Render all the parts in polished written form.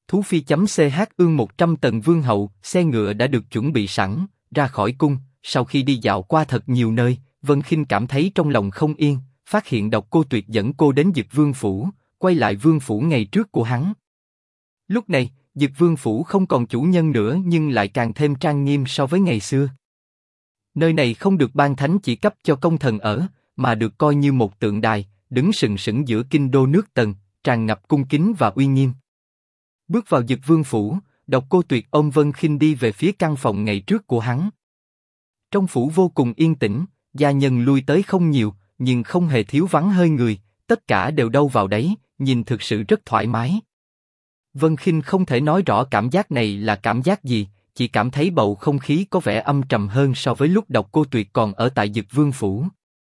Thú phi.ch ương 100 tầng vương hậu, xe ngựa đã được chuẩn bị sẵn, ra khỏi cung. Sau khi đi dạo qua thật nhiều nơi, Vân Khinh cảm thấy trong lòng không yên, phát hiện Độc Cô Tuyệt dẫn cô đến Dực Vương phủ, quay lại vương phủ ngày trước của hắn. Lúc này, Dực Vương phủ không còn chủ nhân nữa nhưng lại càng thêm trang nghiêm so với ngày xưa. Nơi này không được ban thánh chỉ cấp cho công thần ở, mà được coi như một tượng đài, đứng sừng sững giữa kinh đô nước Tần, tràn ngập cung kính và uy nghiêm. Bước vào Dực Vương phủ, Độc Cô Tuyệt ôm Vân Khinh đi về phía căn phòng ngày trước của hắn. Trong phủ vô cùng yên tĩnh, gia nhân lui tới không nhiều, nhưng không hề thiếu vắng hơi người, tất cả đều đâu vào đấy, nhìn thực sự rất thoải mái. Vân Khinh không thể nói rõ cảm giác này là cảm giác gì, chỉ cảm thấy bầu không khí có vẻ âm trầm hơn so với lúc Độc Cô Tuyệt còn ở tại Dực Vương phủ.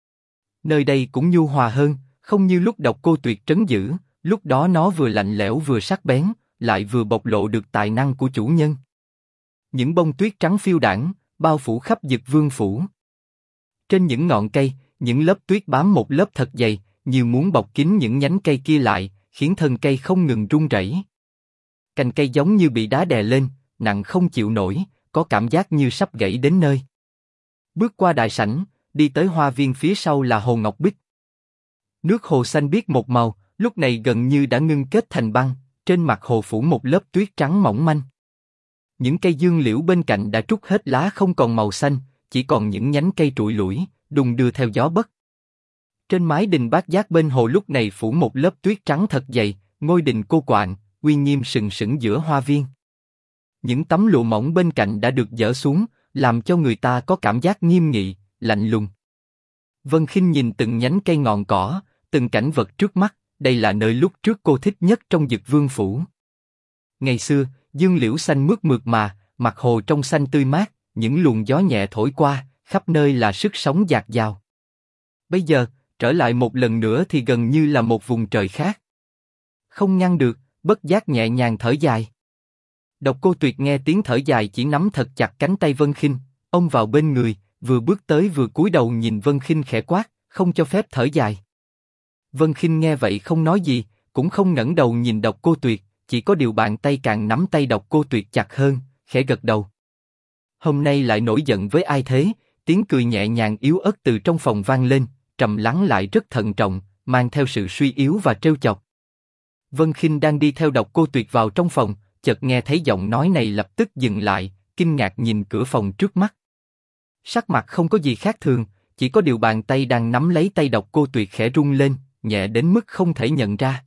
Nơi đây cũng nhu hòa hơn, không như lúc Độc Cô Tuyệt trấn giữ, lúc đó nó vừa lạnh lẽo vừa sắc bén, lại vừa bộc lộ được tài năng của chủ nhân. Những bông tuyết trắng phiêu đãng, bao phủ khắp Dực Vương phủ. Trên những ngọn cây, những lớp tuyết bám một lớp thật dày, như muốn bọc kín những nhánh cây kia lại, khiến thân cây không ngừng rung rẩy. Cành cây giống như bị đá đè lên, nặng không chịu nổi, có cảm giác như sắp gãy đến nơi. Bước qua đại sảnh, đi tới hoa viên phía sau là hồ ngọc bích. Nước hồ xanh biếc một màu, lúc này gần như đã ngưng kết thành băng, trên mặt hồ phủ một lớp tuyết trắng mỏng manh. Những cây dương liễu bên cạnh đã trút hết lá không còn màu xanh, chỉ còn những nhánh cây trụi lủi, đung đưa theo gió bất. Trên mái đình Bát Giác bên hồ lúc này phủ một lớp tuyết trắng thật dày, ngôi đình cô quạng, uy nghiêm sừng sững giữa hoa viên. Những tấm lụa mỏng bên cạnh đã được dỡ xuống, làm cho người ta có cảm giác nghiêm nghị, lạnh lùng. Vân Khinh nhìn từng nhánh cây ngọn cỏ, từng cảnh vật trước mắt, đây là nơi lúc trước cô thích nhất trong Dực Vương phủ. Ngày xưa, dương liễu xanh mướt mượt mà, mặt hồ trong xanh tươi mát, những luồng gió nhẹ thổi qua, khắp nơi là sức sống dạt dào. Bây giờ, trở lại một lần nữa thì gần như là một vùng trời khác. Không ngăn được, bất giác nhẹ nhàng thở dài. Độc Cô Tuyệt nghe tiếng thở dài chỉ nắm thật chặt cánh tay Vân Khinh, ôm vào bên người, vừa bước tới vừa cúi đầu nhìn Vân Khinh khẽ quát, không cho phép thở dài. Vân Khinh nghe vậy không nói gì, cũng không ngẩng đầu nhìn Độc Cô Tuyệt, chỉ có điều bàn tay càng nắm tay Độc Cô Tuyệt chặt hơn, khẽ gật đầu. Hôm nay lại nổi giận với ai thế? Tiếng cười nhẹ nhàng yếu ớt từ trong phòng vang lên, trầm lắng lại rất thận trọng, mang theo sự suy yếu và trêu chọc. Vân Khinh đang đi theo Độc Cô Tuyệt vào trong phòng, chợt nghe thấy giọng nói này lập tức dừng lại, kinh ngạc nhìn cửa phòng trước mắt. Sắc mặt không có gì khác thường, chỉ có điều bàn tay đang nắm lấy tay Độc Cô Tuyệt khẽ rung lên, nhẹ đến mức không thể nhận ra.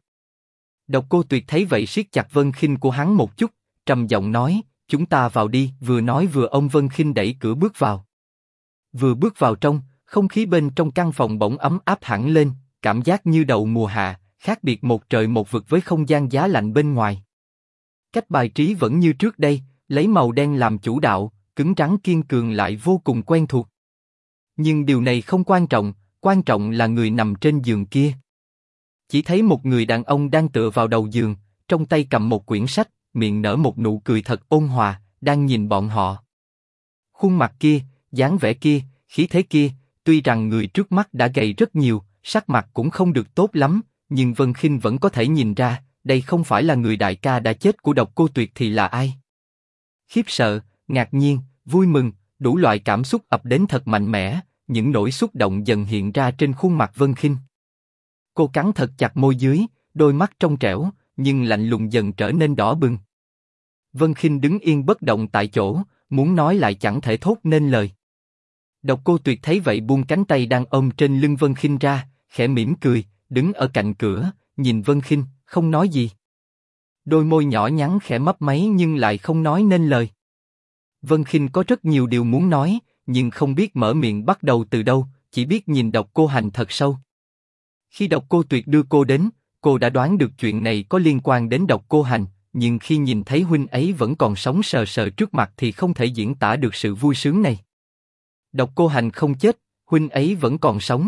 Độc Cô Tuyệt thấy vậy siết chặt Vân Khinh của hắn một chút, trầm giọng nói, chúng ta vào đi. Vừa nói vừa ôm Vân Khinh đẩy cửa bước vào. Vừa bước vào trong, không khí bên trong căn phòng bỗng ấm áp hẳn lên, cảm giác như đầu mùa hạ, khác biệt một trời một vực với không gian giá lạnh bên ngoài. Cách bài trí vẫn như trước đây, lấy màu đen làm chủ đạo, cứng rắn kiên cường lại vô cùng quen thuộc. Nhưng điều này không quan trọng là người nằm trên giường kia. Chỉ thấy một người đàn ông đang tựa vào đầu giường, trong tay cầm một quyển sách, miệng nở một nụ cười thật ôn hòa, đang nhìn bọn họ. Khuôn mặt kia, dáng vẻ kia, khí thế kia, tuy rằng người trước mắt đã gầy rất nhiều, sắc mặt cũng không được tốt lắm, nhưng Vân Khinh vẫn có thể nhìn ra, đây không phải là người đại ca đã chết của Độc Cô Tuyệt thì là ai. Khiếp sợ, ngạc nhiên, vui mừng, đủ loại cảm xúc ập đến thật mạnh mẽ, những nỗi xúc động dần hiện ra trên khuôn mặt Vân Khinh. Cô cắn thật chặt môi dưới, đôi mắt trong trẻo, nhưng lạnh lùng dần trở nên đỏ bừng. Vân Khinh đứng yên bất động tại chỗ, muốn nói lại chẳng thể thốt nên lời. Độc Cô Tuyệt thấy vậy buông cánh tay đang ôm trên lưng Vân Khinh ra, khẽ mỉm cười, đứng ở cạnh cửa, nhìn Vân Khinh, không nói gì. Đôi môi nhỏ nhắn khẽ mấp máy nhưng lại không nói nên lời. Vân Khinh có rất nhiều điều muốn nói, nhưng không biết mở miệng bắt đầu từ đâu, chỉ biết nhìn Độc Cô Hành thật sâu. Khi Độc Cô Tuyệt đưa cô đến, cô đã đoán được chuyện này có liên quan đến Độc Cô Hành, nhưng khi nhìn thấy huynh ấy vẫn còn sống sờ sờ trước mặt thì không thể diễn tả được sự vui sướng này. Độc Cô Hành không chết, huynh ấy vẫn còn sống.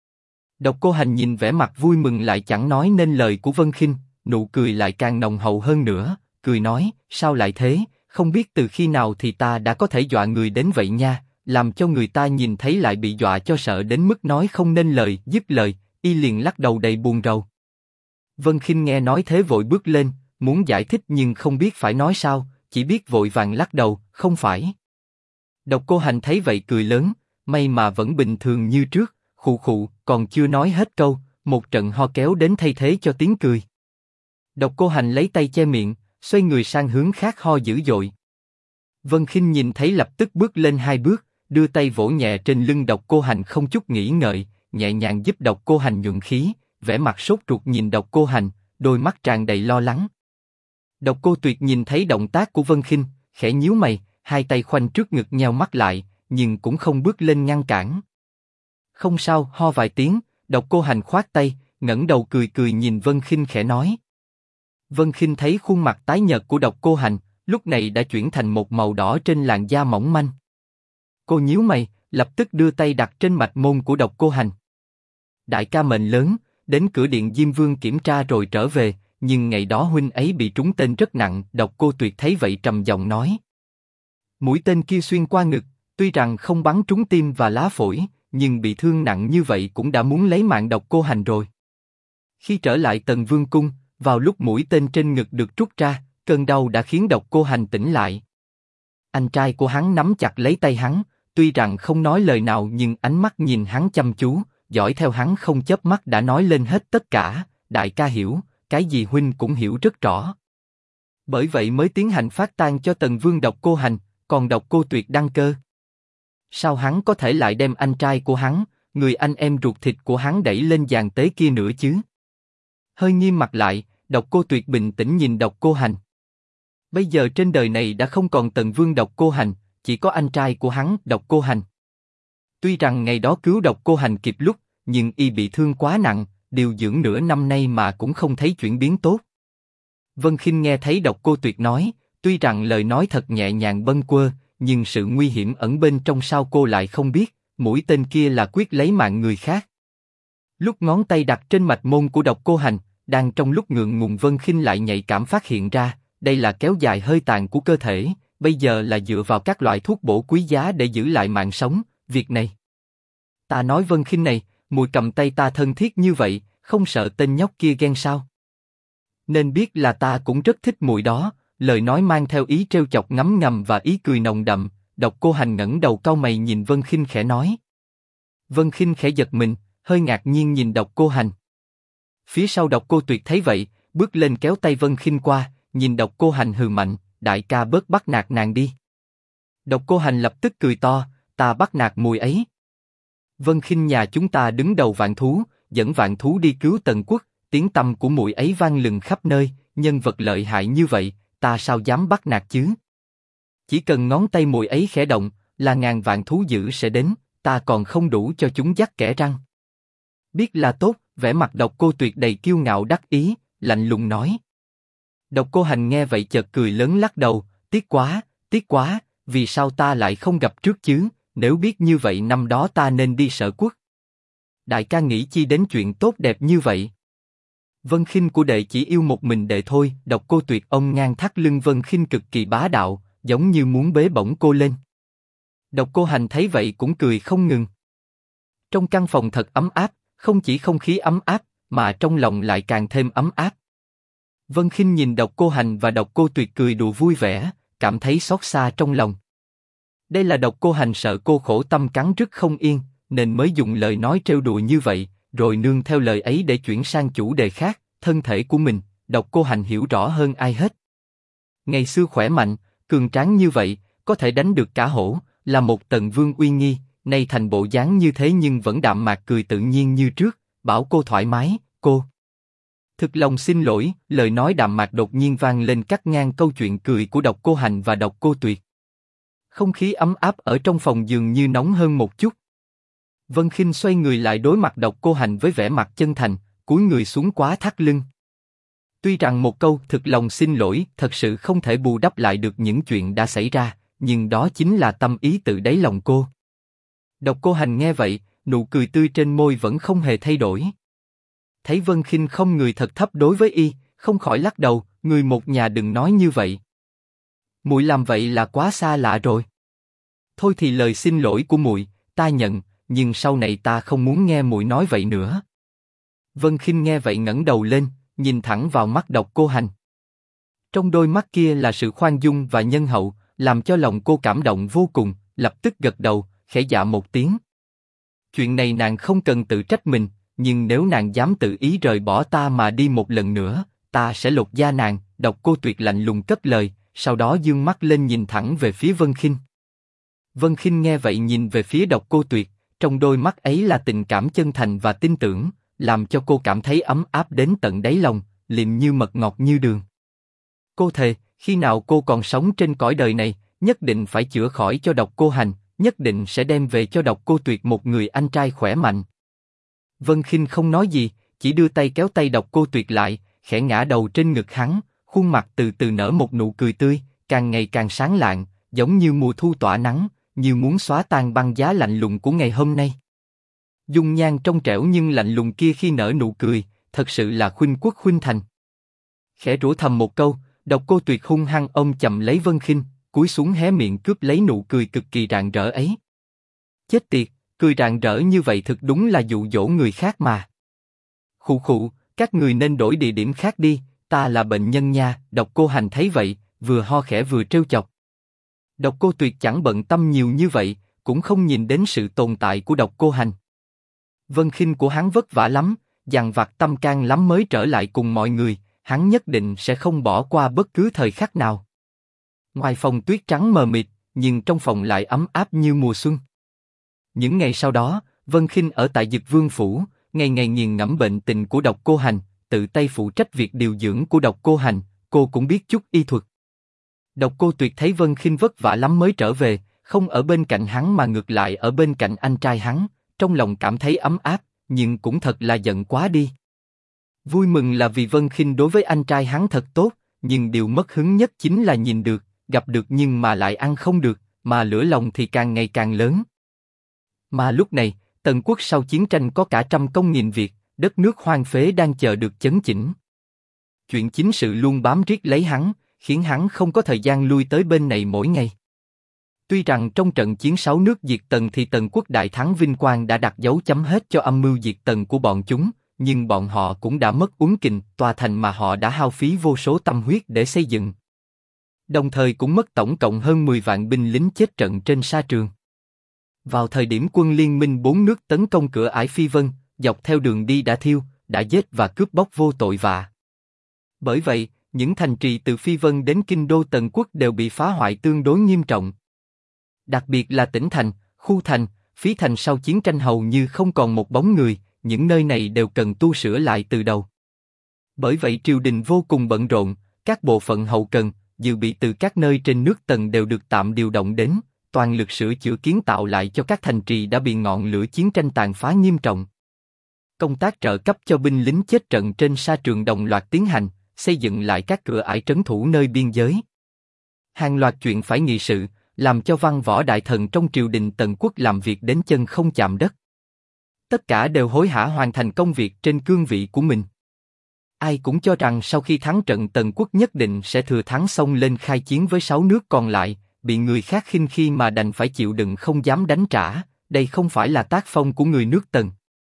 Độc Cô Hành nhìn vẻ mặt vui mừng lại chẳng nói nên lời của Vân Khinh, nụ cười lại càng nồng hậu hơn nữa, cười nói, sao lại thế, không biết từ khi nào thì ta đã có thể dọa người đến vậy nha, làm cho người ta nhìn thấy lại bị dọa cho sợ đến mức nói không nên lời. Dứt lời, y liền lắc đầu đầy buồn rầu. Vân Khinh nghe nói thế vội bước lên, muốn giải thích nhưng không biết phải nói sao, chỉ biết vội vàng lắc đầu, không phải. Độc Cô Hành thấy vậy cười lớn, may mà vẫn bình thường như trước, khụ khụ, còn chưa nói hết câu, một trận ho kéo đến thay thế cho tiếng cười. Độc Cô Hành lấy tay che miệng, xoay người sang hướng khác ho dữ dội. Vân Khinh nhìn thấy lập tức bước lên 2 bước, đưa tay vỗ nhẹ trên lưng Độc Cô Hành không chút nghĩ ngợi, nhẹ nhàng giúp Độc Cô Hành nhuận khí, vẻ mặt sốt ruột nhìn Độc Cô Hành, đôi mắt tràn đầy lo lắng. Độc Cô Tuyệt nhìn thấy động tác của Vân Khinh, khẽ nhíu mày, hai tay khoanh trước ngực nheo mắt lại, nhưng cũng không bước lên ngăn cản. Không sao, ho vài tiếng, Độc Cô Hành khoát tay, ngẩng đầu cười cười nhìn Vân Khinh khẽ nói. Vân Khinh thấy khuôn mặt tái nhợt của Độc Cô Hành, lúc này đã chuyển thành một màu đỏ trên làn da mỏng manh. Cô nhíu mày, lập tức đưa tay đặt trên mạch môn của Độc Cô Hành. Đại ca mệnh lớn, đến cửa điện Diêm Vương kiểm tra rồi trở về, nhưng ngày đó huynh ấy bị trúng tên rất nặng. Độc Cô Tuyệt thấy vậy trầm giọng nói. Mũi tên kia xuyên qua ngực, tuy rằng không bắn trúng tim và lá phổi, nhưng bị thương nặng như vậy cũng đã muốn lấy mạng Độc Cô Hành rồi. Khi trở lại Tần Vương cung, vào lúc mũi tên trên ngực được rút ra, cơn đau đã khiến Độc Cô Hành tỉnh lại. Anh trai của hắn nắm chặt lấy tay hắn, tuy rằng không nói lời nào nhưng ánh mắt nhìn hắn chăm chú, dõi theo hắn không chớp mắt đã nói lên hết tất cả. Đại ca hiểu, cái gì huynh cũng hiểu rất rõ. Bởi vậy mới tiến hành phát tang cho Tần Vương Độc Cô Hành, còn Độc Cô Tuyệt đăng cơ. Sao hắn có thể lại đem anh trai của hắn, người anh em ruột thịt của hắn đẩy lên giàn tế kia nữa chứ? Hơi nghiêm mặt lại, Độc Cô Tuyệt bình tĩnh nhìn Độc Cô Hành. Bây giờ trên đời này đã không còn Tần Vương Độc Cô Hành, chỉ có anh trai của hắn, Độc Cô Hành. Tuy rằng ngày đó cứu Độc Cô Hành kịp lúc, nhưng y bị thương quá nặng, điều dưỡng nửa năm nay mà cũng không thấy chuyển biến tốt. Vân Khinh nghe thấy Độc Cô Tuyệt nói, tuy rằng lời nói thật nhẹ nhàng bâng quơ, nhưng sự nguy hiểm ẩn bên trong sao cô lại không biết, mũi tên kia là quyết lấy mạng người khác. Lúc ngón tay đặt trên mạch môn của Độc Cô Hành, đang trong lúc ngượng ngùng Vân Khinh lại nhạy cảm phát hiện ra, đây là kéo dài hơi tàn của cơ thể, bây giờ là dựa vào các loại thuốc bổ quý giá để giữ lại mạng sống. Việc này, ta nói Vân Khinh này, muội cầm tay ta thân thiết như vậy, không sợ tên nhóc kia ghen sao? Nên biết là ta cũng rất thích muội đó. Lời nói mang theo ý trêu chọc ngấm ngầm và ý cười nồng đậm. Độc Cô Hành ngẩng đầu cau mày nhìn Vân Khinh khẽ nói. Vân Khinh khẽ giật mình, hơi ngạc nhiên nhìn Độc Cô Hành. Phía sau Độc Cô Tuyệt thấy vậy, bước lên kéo tay Vân Khinh qua, nhìn Độc Cô Hành hừ mạnh, đại ca bớt bắt nạt nàng đi. Độc Cô Hành lập tức cười to, ta bắt nạt muội ấy. Vân Khinh nhà chúng ta đứng đầu vạn thú, dẫn vạn thú đi cứu Tần Quốc, tiếng tăm của muội ấy vang lừng khắp nơi, nhân vật lợi hại như vậy, ta sao dám bắt nạt chứ? Chỉ cần ngón tay muội ấy khẽ động, là ngàn vạn thú dữ sẽ đến, ta còn không đủ cho chúng dắt kẽ răng. Biết là tốt, vẻ mặt Độc Cô Tuyệt đầy kiêu ngạo đắc ý, lạnh lùng nói. Độc Cô Hành nghe vậy chợt cười lớn lắc đầu, tiếc quá, vì sao ta lại không gặp trước chứ? Nếu biết như vậy năm đó ta nên đi Sở Quốc. Đại ca nghĩ chi đến chuyện tốt đẹp như vậy? Vân Khinh của đệ chỉ yêu một mình đệ thôi. Độc Cô Tuyệt ông ngang thắt lưng Vân Khinh cực kỳ bá đạo, giống như muốn bế bổng cô lên. Độc Cô Hành thấy vậy cũng cười không ngừng. Trong căn phòng thật ấm áp, không chỉ không khí ấm áp, mà trong lòng lại càng thêm ấm áp. Vân Khinh nhìn Độc Cô Hành và Độc Cô Tuyệt cười đùa vui vẻ, cảm thấy xót xa trong lòng. Đây là Độc Cô Hành sợ cô khổ tâm cắn rứt không yên, nên mới dùng lời nói trêu đùa như vậy, rồi nương theo lời ấy để chuyển sang chủ đề khác. Thân thể của mình, Độc Cô Hành hiểu rõ hơn ai hết. Ngày xưa khỏe mạnh, cường tráng như vậy, có thể đánh được cả hổ, là một Tần Vương uy nghi. Nay thành bộ dáng như thế nhưng vẫn đạm mạc cười tự nhiên như trước, bảo cô thoải mái. Cô thực lòng xin lỗi. Lời nói đạm mạc đột nhiên vang lên cắt ngang câu chuyện cười của Độc Cô Hành và Độc Cô Tuyệt. Không khí ấm áp ở trong phòng dường như nóng hơn một chút. Vân Khinh xoay người lại đối mặt Độc Cô Hành với vẻ mặt chân thành, cúi người xuống quá thắt lưng. Tuy rằng một câu thực lòng xin lỗi thật sự không thể bù đắp lại được những chuyện đã xảy ra, nhưng đó chính là tâm ý từ đáy lòng cô. Độc Cô Hành nghe vậy, nụ cười tươi trên môi vẫn không hề thay đổi. Thấy Vân Khinh không người thật thấp đối với y, không khỏi lắc đầu, người một nhà đừng nói như vậy. Muội làm vậy là quá xa lạ rồi. Thôi thì lời xin lỗi của muội, ta nhận, nhưng sau này ta không muốn nghe muội nói vậy nữa. Vân Khinh nghe vậy ngẩng đầu lên, nhìn thẳng vào mắt Độc Cô Hành. Trong đôi mắt kia là sự khoan dung và nhân hậu, làm cho lòng cô cảm động vô cùng, lập tức gật đầu, khẽ dạ một tiếng. Chuyện này nàng không cần tự trách mình, nhưng nếu nàng dám tự ý rời bỏ ta mà đi một lần nữa, ta sẽ lột da nàng. Độc Cô Tuyệt lạnh lùng cất lời, sau đó dương mắt lên nhìn thẳng về phía Vân Khinh. Vân Khinh nghe vậy nhìn về phía Độc Cô Tuyệt, trong đôi mắt ấy là tình cảm chân thành và tin tưởng, làm cho cô cảm thấy ấm áp đến tận đáy lòng, liệm như mật ngọt như đường. Cô thề, khi nào cô còn sống trên cõi đời này, nhất định phải chữa khỏi cho Độc Cô Hành, nhất định sẽ đem về cho Độc Cô Tuyệt một người anh trai khỏe mạnh. Vân Khinh không nói gì, chỉ đưa tay kéo tay Độc Cô Tuyệt lại, khẽ ngã đầu trên ngực hắn, khuôn mặt từ từ nở một nụ cười tươi, càng ngày càng sáng lạng, giống như mùa thu tỏa nắng, như muốn xóa tan băng giá lạnh lùng của ngày hôm nay. Dung nhan trong trẻo nhưng lạnh lùng kia khi nở nụ cười, thật sự là khuynh quốc khuynh thành. Khẽ rủa thầm một câu, Độc Cô Tuyệt hung hăng ôm chầm lấy Vân Khinh, cúi xuống hé miệng cướp lấy nụ cười cực kỳ rạng rỡ ấy. Chết tiệt, cười rạng rỡ như vậy thực đúng là dụ dỗ người khác mà. Khụ khụ, các người nên đổi địa điểm khác đi, ta là bệnh nhân nha. Độc Cô Hành thấy vậy, vừa ho khẽ vừa trêu chọc. Độc Cô Tuyệt chẳng bận tâm nhiều như vậy, cũng không nhìn đến sự tồn tại của Độc Cô Hành. Vân Khinh của hắn vất vả lắm, dằn vặt tâm can lắm mới trở lại cùng mọi người, hắn nhất định sẽ không bỏ qua bất cứ thời khắc nào. Ngoài phòng tuyết trắng mờ mịt, nhưng trong phòng lại ấm áp như mùa xuân. Những ngày sau đó, Vân Khinh ở tại Dực Vương phủ, ngày ngày nghiền ngẫm bệnh tình của Độc Cô Hành, tự tay phụ trách việc điều dưỡng của Độc Cô Hành, cô cũng biết chút y thuật. Độc Cô Tuyệt thấy Vân Khinh vất vả lắm mới trở về, không ở bên cạnh hắn mà ngược lại ở bên cạnh anh trai hắn, trong lòng cảm thấy ấm áp, nhưng cũng thật là giận quá đi. Vui mừng là vì Vân Khinh đối với anh trai hắn thật tốt, nhưng điều mất hứng nhất chính là nhìn được, gặp được nhưng mà lại ăn không được, mà lửa lòng thì càng ngày càng lớn. Mà lúc này, Tần quốc sau chiến tranh có cả 100.000 việc, đất nước hoang phế đang chờ được chấn chỉnh. Chuyện chính sự luôn bám riết lấy hắn, khiến hắn không có thời gian lui tới bên này mỗi ngày. Tuy rằng trong trận chiến 6 nước diệt Tần thì Tần quốc đại thắng vinh quang đã đặt dấu chấm hết cho âm mưu diệt Tần của bọn chúng, nhưng bọn họ cũng đã mất uốn kình tòa thành mà họ đã hao phí vô số tâm huyết để xây dựng. Đồng thời cũng mất tổng cộng hơn 10 vạn binh lính chết trận trên sa trường. Vào thời điểm quân liên minh 4 nước tấn công cửa ải Phi Vân, dọc theo đường đi đã thiêu, đã giết và cướp bóc vô tội vạ. Bởi vậy, những thành trì từ Phi Vân đến kinh đô Tần quốc đều bị phá hoại tương đối nghiêm trọng. Đặc biệt là tỉnh thành, khu thành, phí thành sau chiến tranh hầu như không còn một bóng người, những nơi này đều cần tu sửa lại từ đầu. Bởi vậy triều đình vô cùng bận rộn, các bộ phận hậu cần, dự bị từ các nơi trên nước Tần đều được tạm điều động đến, toàn lực sửa chữa kiến tạo lại cho các thành trì đã bị ngọn lửa chiến tranh tàn phá nghiêm trọng. Công tác trợ cấp cho binh lính chết trận trên sa trường đồng loạt tiến hành, xây dựng lại các cửa ải trấn thủ nơi biên giới. Hàng loạt chuyện phải nghị sự, làm cho văn võ đại thần trong triều đình Tần quốc làm việc đến chân không chạm đất. Tất cả đều hối hả hoàn thành công việc trên cương vị của mình. Ai cũng cho rằng sau khi thắng trận Tần quốc nhất định sẽ thừa thắng xông lên khai chiến với 6 nước còn lại, bị người khác khinh khi mà đành phải chịu đựng không dám đánh trả, đây không phải là tác phong của người nước Tần.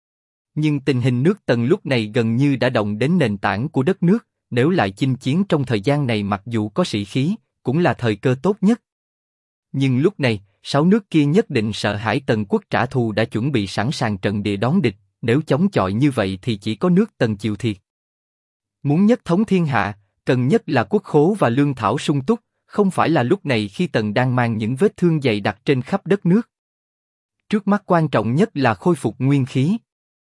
Nhưng tình hình nước Tần lúc này gần như đã động đến nền tảng của đất nước, nếu lại chinh chiến trong thời gian này mặc dù có sĩ khí, cũng là thời cơ tốt nhất. Nhưng lúc này, 6 nước kia nhất định sợ hãi Tần quốc trả thù đã chuẩn bị sẵn sàng trận địa đón địch, nếu chống chọi như vậy thì chỉ có nước Tần chịu thiệt. Muốn nhất thống thiên hạ, cần nhất là quốc khố và lương thảo sung túc, không phải là lúc này khi Tần đang mang những vết thương dày đặc trên khắp đất nước. Trước mắt quan trọng nhất là khôi phục nguyên khí.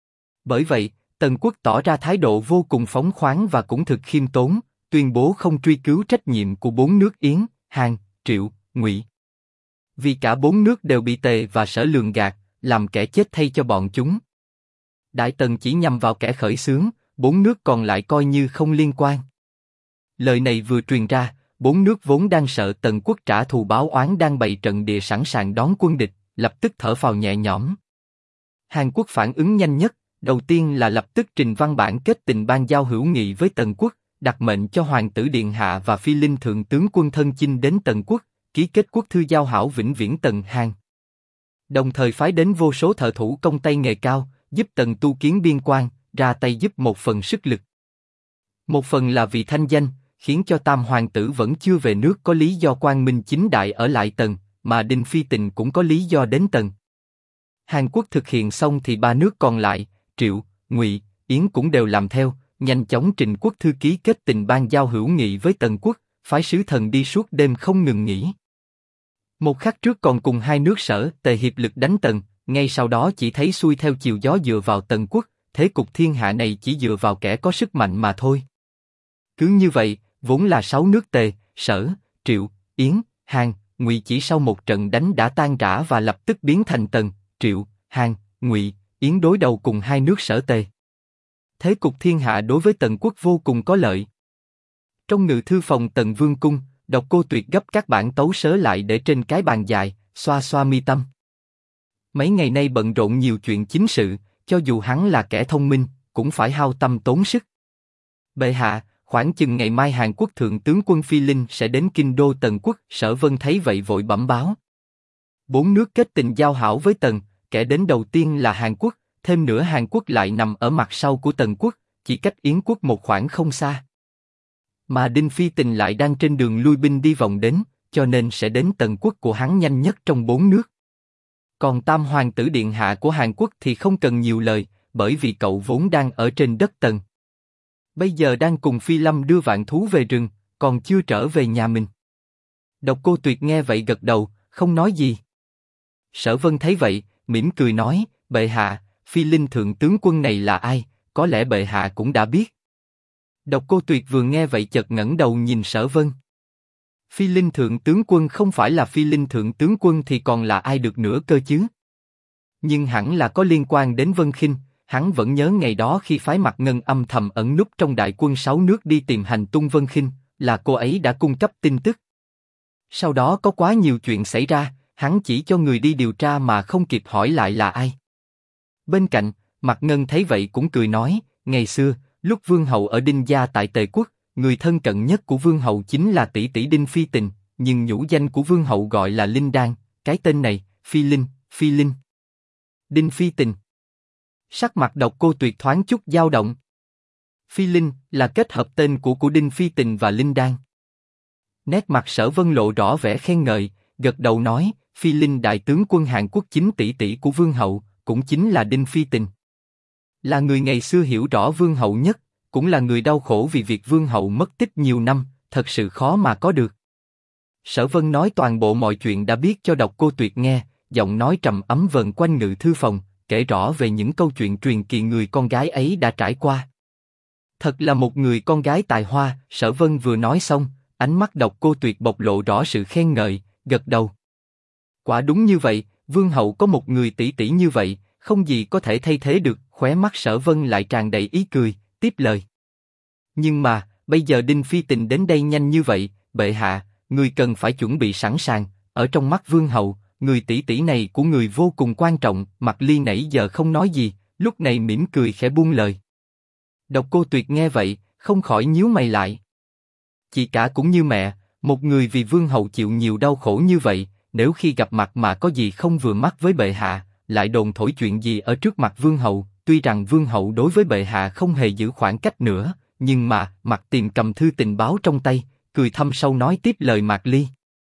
Bởi vậy, Tần quốc tỏ ra thái độ vô cùng phóng khoáng và cũng thực khiêm tốn, tuyên bố không truy cứu trách nhiệm của 4 nước Yến, Hàn, Triệu, Ngụy. Vì cả 4 nước đều bị Tề và Sở lường gạt, làm kẻ chết thay cho bọn chúng. Đại Tần chỉ nhằm vào kẻ khởi xướng, 4 nước còn lại coi như không liên quan. Lời này vừa truyền ra, 4 nước vốn đang sợ Tần quốc trả thù báo oán đang bày trận địa sẵn sàng đón quân địch, lập tức thở phào nhẹ nhõm. Hàn Quốc phản ứng nhanh nhất, đầu tiên là lập tức trình văn bản kết tình ban giao hữu nghị với Tần quốc, đặt mệnh cho Hoàng tử Điện Hạ và Phi Linh Thượng tướng quân thân chinh đến Tần quốc, ký kết quốc thư giao hảo vĩnh viễn Tần Hàn. Đồng thời phái đến vô số thợ thủ công tay nghề cao, giúp Tần tu kiến biên quan, ra tay giúp một phần sức lực. Một phần là vì thanh danh, khiến cho Tam hoàng tử vẫn chưa về nước có lý do quang minh chính đại ở lại Tần, mà Đinh Phi Tình cũng có lý do đến Tần. Hàn Quốc thực hiện xong thì ba nước còn lại, Triệu, Ngụy, Yến cũng đều làm theo, nhanh chóng trình quốc thư ký kết tình ban giao hữu nghị với Tần quốc, phái sứ thần đi suốt đêm không ngừng nghỉ. Một khắc trước còn cùng hai nước Sở, Tề hiệp lực đánh Tần, ngay sau đó chỉ thấy xuôi theo chiều gió dựa vào Tần quốc, thế cục thiên hạ này chỉ dựa vào kẻ có sức mạnh mà thôi. Cứ như vậy, vốn là 6 nước Tề, Sở, Triệu, Yến, Hàn, Ngụy chỉ sau một trận đánh đã tan rã và lập tức biến thành Tần, Triệu, Hàn, Ngụy, Yến đối đầu cùng hai nước Sở Tề. Thế cục thiên hạ đối với Tần quốc vô cùng có lợi. Trong ngự thư phòng Tần Vương cung, Độc Cô Tuyệt gấp các bản tấu sớ lại để trên cái bàn dài, xoa xoa mi tâm. Mấy ngày nay bận rộn nhiều chuyện chính sự, cho dù hắn là kẻ thông minh, cũng phải hao tâm tốn sức. Bệ hạ, khoảng chừng ngày mai Hàn Quốc thượng tướng quân Phi Linh sẽ đến kinh đô Tần quốc. Sở Vân thấy vậy vội bẩm báo. 4 nước kết tình giao hảo với Tần, kẻ đến đầu tiên là Hàn Quốc, thêm nữa Hàn Quốc lại nằm ở mặt sau của Tần quốc, chỉ cách Yến quốc một khoảng không xa. Mà Đinh Phi Tình lại đang trên đường lui binh đi vòng đến, cho nên sẽ đến Tần quốc của hắn nhanh nhất trong 4 nước. Còn Tam hoàng tử điện hạ của Hàn Quốc thì không cần nhiều lời, bởi vì cậu vốn đang ở trên đất Tần. Bây giờ đang cùng Phi Lâm đưa vạn thú về rừng, còn chưa trở về nhà mình. Độc Cô Tuyệt nghe vậy gật đầu, không nói gì. Sở Vân thấy vậy, mỉm cười nói, bệ hạ, Phi Linh thượng tướng quân này là ai, có lẽ bệ hạ cũng đã biết. Độc Cô Tuyệt vừa nghe vậy chợt ngẩng đầu nhìn Sở Vân. Phi Linh thượng tướng quân không phải là Phi Linh thượng tướng quân thì còn là ai được nữa cơ chứ? Nhưng hẳn là có liên quan đến Vân Khinh. Hắn vẫn nhớ ngày đó khi phái Mạc Ngân âm thầm ẩn núp trong đại quân 6 nước đi tìm hành tung Vân Khinh, là cô ấy đã cung cấp tin tức. Sau đó có quá nhiều chuyện xảy ra, hắn chỉ cho người đi điều tra mà không kịp hỏi lại là ai. Bên cạnh, Mạc Ngân thấy vậy cũng cười nói, ngày xưa, lúc Vương hậu ở Đinh gia tại Tề quốc, người thân cận nhất của Vương hậu chính là tỷ tỷ Đinh Phi Tình, nhưng nhũ danh của Vương hậu gọi là Linh Đan, cái tên này, Phi Linh, Đinh Phi Tình. Sắc mặt Độc Cô Tuyệt thoáng chút dao động. Phi Linh là kết hợp tên của Đinh Phi Tình và Linh Đan. Nét mặt Sở Vân lộ rõ vẻ khen ngợi, gật đầu nói, Phi Linh đại tướng quân Hàn Quốc chính tỷ tỷ của Vương hậu, cũng chính là Đinh Phi Tình. Là người ngày xưa hiểu rõ Vương hậu nhất, cũng là người đau khổ vì việc Vương hậu mất tích nhiều năm, thật sự khó mà có được. Sở Vân nói toàn bộ mọi chuyện đã biết cho Độc Cô Tuyệt nghe, giọng nói trầm ấm vần quanh ngự thư phòng, kể rõ về những câu chuyện truyền kỳ người con gái ấy đã trải qua. Thật là một người con gái tài hoa. Sở Vân vừa nói xong, ánh mắt Độc Cô Tuyệt bộc lộ rõ sự khen ngợi, gật đầu. Quả đúng như vậy, Vương hậu có một người tỷ tỷ như vậy, không gì có thể thay thế được. Khóe mắt Sở Vân lại tràn đầy ý cười, tiếp lời. Nhưng mà, bây giờ Đinh Phi Tình đến đây nhanh như vậy, bệ hạ, người cần phải chuẩn bị sẵn sàng. Ở trong mắt Vương hậu, người tỷ tỷ này của người vô cùng quan trọng. Mạc Ly nãy giờ không nói gì, lúc này mỉm cười khẽ buông lời. Độc Cô Tuyệt nghe vậy, không khỏi nhíu mày lại. Chị cả cũng như mẹ, một người vì Vương hậu chịu nhiều đau khổ như vậy, nếu khi gặp mặt mà có gì không vừa mắt với bệ hạ, lại đồn thổi chuyện gì ở trước mặt Vương hậu. Tuy rằng Vương hậu đối với bệ hạ không hề giữ khoảng cách nữa, nhưng mà Mạc Tiềm cầm thư tình báo trong tay, cười thâm sâu nói tiếp lời Mạc Ly.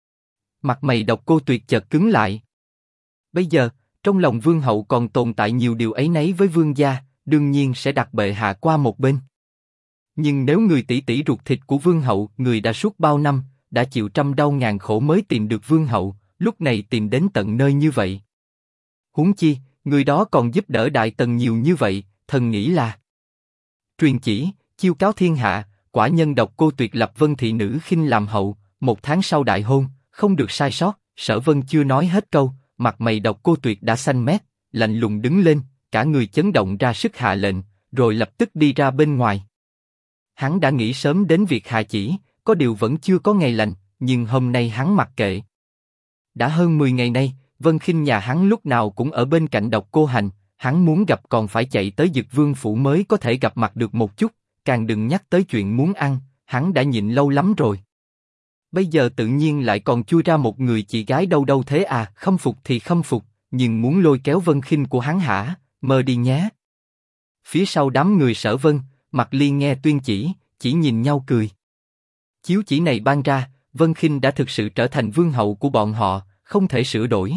Mặt mày Độc Cô Tuyệt chợt cứng lại. Bây giờ, trong lòng Vương hậu còn tồn tại nhiều điều áy náy với Vương gia, đương nhiên sẽ đặt bệ hạ qua một bên. Nhưng nếu người tỷ tỷ ruột thịt của Vương hậu, người đã suốt bao năm, đã chịu trăm đau ngàn khổ mới tìm được Vương hậu, lúc này tìm đến tận nơi như vậy. Huống chi, người đó còn giúp đỡ Đại Tần nhiều như vậy, thần nghĩ là truyền chỉ, chiêu cáo thiên hạ, quả nhân Độc Cô Tuyệt lập Vân thị nữ Khinh làm hậu, 1 tháng sau đại hôn, không được sai sót. Sở Vân chưa nói hết câu, mặt mày Độc Cô Tuyệt đã xanh mét, lạnh lùng đứng lên, cả người chấn động ra sức hạ lệnh, rồi lập tức đi ra bên ngoài. Hắn đã nghĩ sớm đến việc hạ chỉ, có điều vẫn chưa có ngày lành, nhưng hôm nay hắn mặc kệ. Đã hơn 10 ngày nay, Vân Khinh nhà hắn lúc nào cũng ở bên cạnh Độc Cô Hành, hắn muốn gặp còn phải chạy tới Dực Vương phủ mới có thể gặp mặt được một chút, càng đừng nhắc tới chuyện muốn ăn, hắn đã nhịn lâu lắm rồi. Bây giờ tự nhiên lại còn chui ra một người chị gái đâu đâu thế à, khâm phục thì khâm phục, nhưng muốn lôi kéo Vân Khinh của hắn hả, mơ đi nhé. Phía sau đám người Sở Vân, Mạc Ly nghe tuyên chỉ nhìn nhau cười. Chiếu chỉ này ban ra, Vân Khinh đã thực sự trở thành vương hậu của bọn họ, không thể sửa đổi.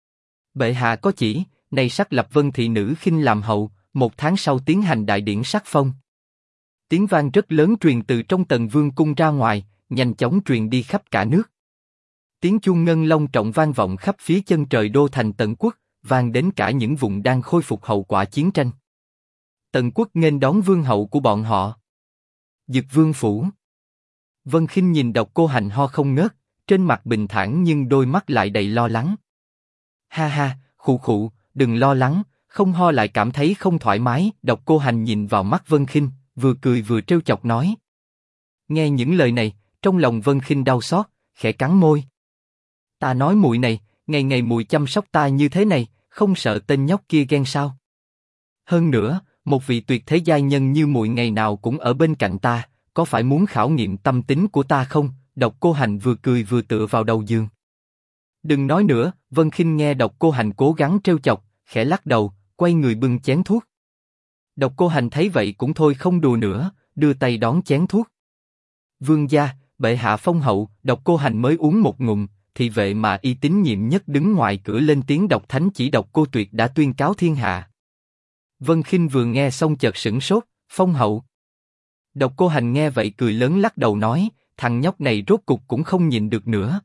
Bệ hạ có chỉ, này sắc lập Vân thị nữ Khinh làm hậu, 1 tháng sau tiến hành đại điển sắc phong. Tiếng vang rất lớn truyền từ trong Tần Vương cung ra ngoài, nhanh chóng truyền đi khắp cả nước. Tiếng chuông ngân long trọng vang vọng khắp phía chân trời đô thành Tần Quốc, vang đến cả những vùng đang khôi phục hậu quả chiến tranh. Tần Quốc nghênh đón vương hậu của bọn họ. Dực Vương phủ. Vân Khinh nhìn Độc Cô Hành ho không ngớt, trên mặt bình thản nhưng đôi mắt lại đầy lo lắng. Ha ha, khụ khụ, đừng lo lắng, không ho lại cảm thấy không thoải mái. Độc Cô Hành nhìn vào mắt Vân Khinh, vừa cười vừa trêu chọc nói. Nghe những lời này, trong lòng Vân Khinh đau xót, khẽ cắn môi. Ta nói muội này, ngày ngày muội chăm sóc ta như thế này, không sợ tên nhóc kia ghen sao? Hơn nữa, một vị tuyệt thế giai nhân như muội ngày nào cũng ở bên cạnh ta, có phải muốn khảo nghiệm tâm tính của ta không? Độc Cô Hành vừa cười vừa tựa vào đầu giường. Đừng nói nữa. Vân Khinh nghe Độc Cô Hành cố gắng trêu chọc, khẽ lắc đầu, quay người bưng chén thuốc. Độc Cô Hành thấy vậy cũng thôi không đùa nữa, đưa tay đón chén thuốc. Vương gia, bệ hạ phong hậu. Độc Cô Hành mới uống một ngụm, thì vệ mà y tín nhiệm nhất đứng ngoài cửa lên tiếng đọc thánh chỉ. Độc Cô Tuyệt đã tuyên cáo thiên hạ. Vân Khinh vừa nghe xong chợt sửng sốt, phong hậu. Độc Cô Hành nghe vậy cười lớn lắc đầu nói, thằng nhóc này rốt cục cũng không nhịn được nữa.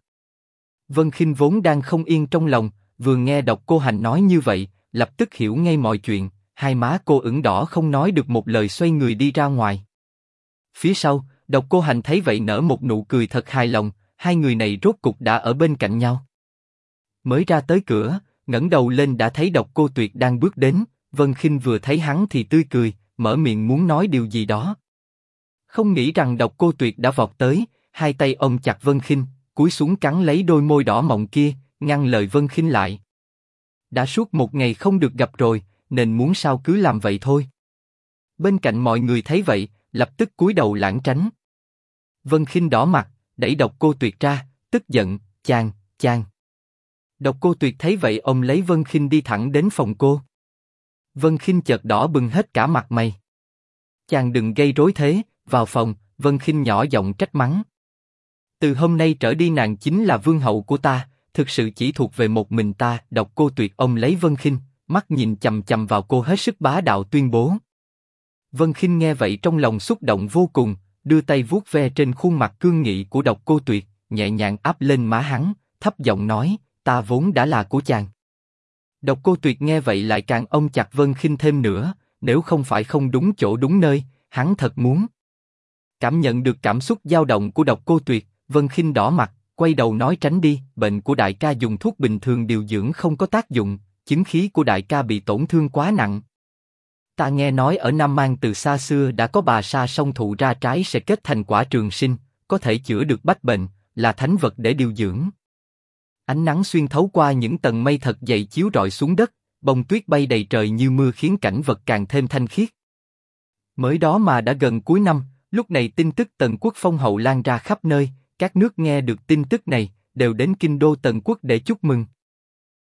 Vân Khinh vốn đang không yên trong lòng, vừa nghe Độc Cô Hành nói như vậy, lập tức hiểu ngay mọi chuyện, hai má cô ửng đỏ không nói được một lời, xoay người đi ra ngoài. Phía sau, Độc Cô Hành thấy vậy nở một nụ cười thật hài lòng, hai người này rốt cục đã ở bên cạnh nhau. Mới ra tới cửa, ngẩng đầu lên đã thấy Độc Cô Tuyệt đang bước đến. Vân Khinh vừa thấy hắn thì tươi cười, mở miệng muốn nói điều gì đó. Không nghĩ rằng Độc Cô Tuyệt đã vọt tới, hai tay ôm chặt Vân Khinh, cúi xuống cắn lấy đôi môi đỏ mọng kia, ngăn lời Vân Khinh lại. Đã suốt một ngày không được gặp rồi, nên muốn sao cứ làm vậy thôi. Bên cạnh mọi người thấy vậy, lập tức cúi đầu lảng tránh. Vân Khinh đỏ mặt, đẩy Độc Cô Tuyệt ra, tức giận, chàng. Độc Cô Tuyệt thấy vậy ôm lấy Vân Khinh đi thẳng đến phòng cô. Vân Khinh chợt đỏ bừng hết cả mặt mày. Chàng đừng gây rối thế. Vào phòng, Vân Khinh nhỏ giọng trách mắng. Từ hôm nay trở đi nàng chính là vương hậu của ta, thực sự chỉ thuộc về một mình ta. Độc Cô Tuyệt ôm lấy Vân Khinh, mắt nhìn chằm chằm vào cô hết sức bá đạo tuyên bố. Vân Khinh nghe vậy trong lòng xúc động vô cùng, đưa tay vuốt ve trên khuôn mặt cương nghị của Độc Cô Tuyệt, nhẹ nhàng áp lên má hắn, thấp giọng nói, ta vốn đã là của chàng. Độc Cô Tuyệt nghe vậy lại càng ôm chặt Vân Khinh thêm nữa, nếu không phải không đúng chỗ đúng nơi, hắn thật muốn. Cảm nhận được cảm xúc dao động của Độc Cô Tuyệt, Vân Khinh đỏ mặt, quay đầu nói tránh đi, bệnh của đại ca dùng thuốc bình thường điều dưỡng không có tác dụng, chứng khí của đại ca bị tổn thương quá nặng. Ta nghe nói ở Nam Mang từ xa xưa đã có bà sa song thụ ra trái sẽ kết thành quả trường sinh, có thể chữa được bách bệnh, là thánh vật để điều dưỡng. Ánh nắng xuyên thấu qua những tầng mây thật dày chiếu rọi xuống đất, bông tuyết bay đầy trời như mưa khiến cảnh vật càng thêm thanh khiết. Mới đó mà đã gần cuối năm, lúc này tin tức Tần Quốc phong hậu lan ra khắp nơi, các nước nghe được tin tức này đều đến kinh đô Tần Quốc để chúc mừng.